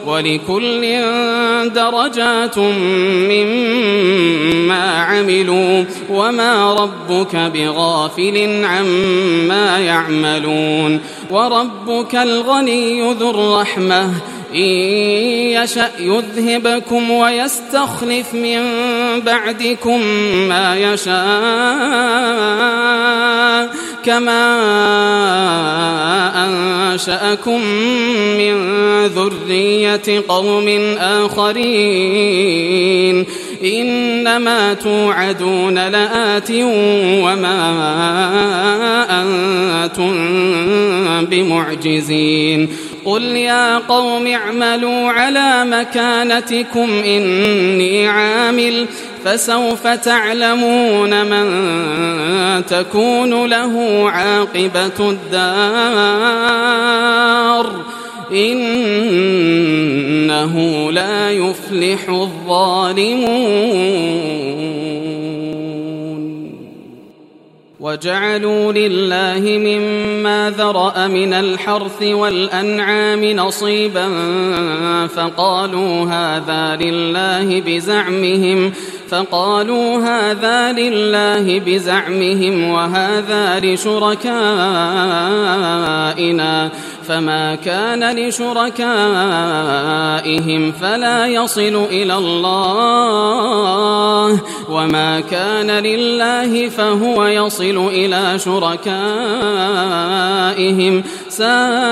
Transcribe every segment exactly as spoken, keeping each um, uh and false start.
ولكل درجات مما عملوا وما ربك بغافل عما يعملون وربك الغني ذو الرحمة إن يشأ يذهبكم ويستخلف من بعدكم ما يشاء كما أنشأكم من ذرية قوم آخرين إنما توعدون لآت وما أنتم بمعجزين قل يا قوم اعملوا على مكانتكم إني عامل فسوف تعلمون من تكون له عاقبة الدار إنه لا يفلح الظالمون وجعلوا لله مما ذرأ من الحرث والأنعام نصيبا فقالوا هذا لله بزعمهم فقالوا هذا لله بزعمهم وهذا لشركائنا فما كان لشركائهم فلا يصل إلى الله وما كان لله فهو يصل إلى شركائهم ساء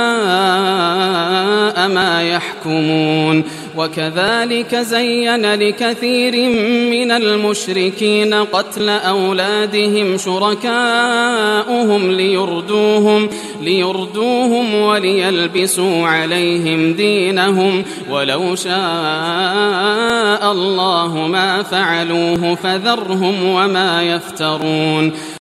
ما يحكمون وكذلك زين لكثير من المشركين قتل أولادهم شركاؤهم ليردوهم, ليردوهم وليلبسوا عليهم دينهم ولو شاء الله ما فعلوه فذرهم وما يفترون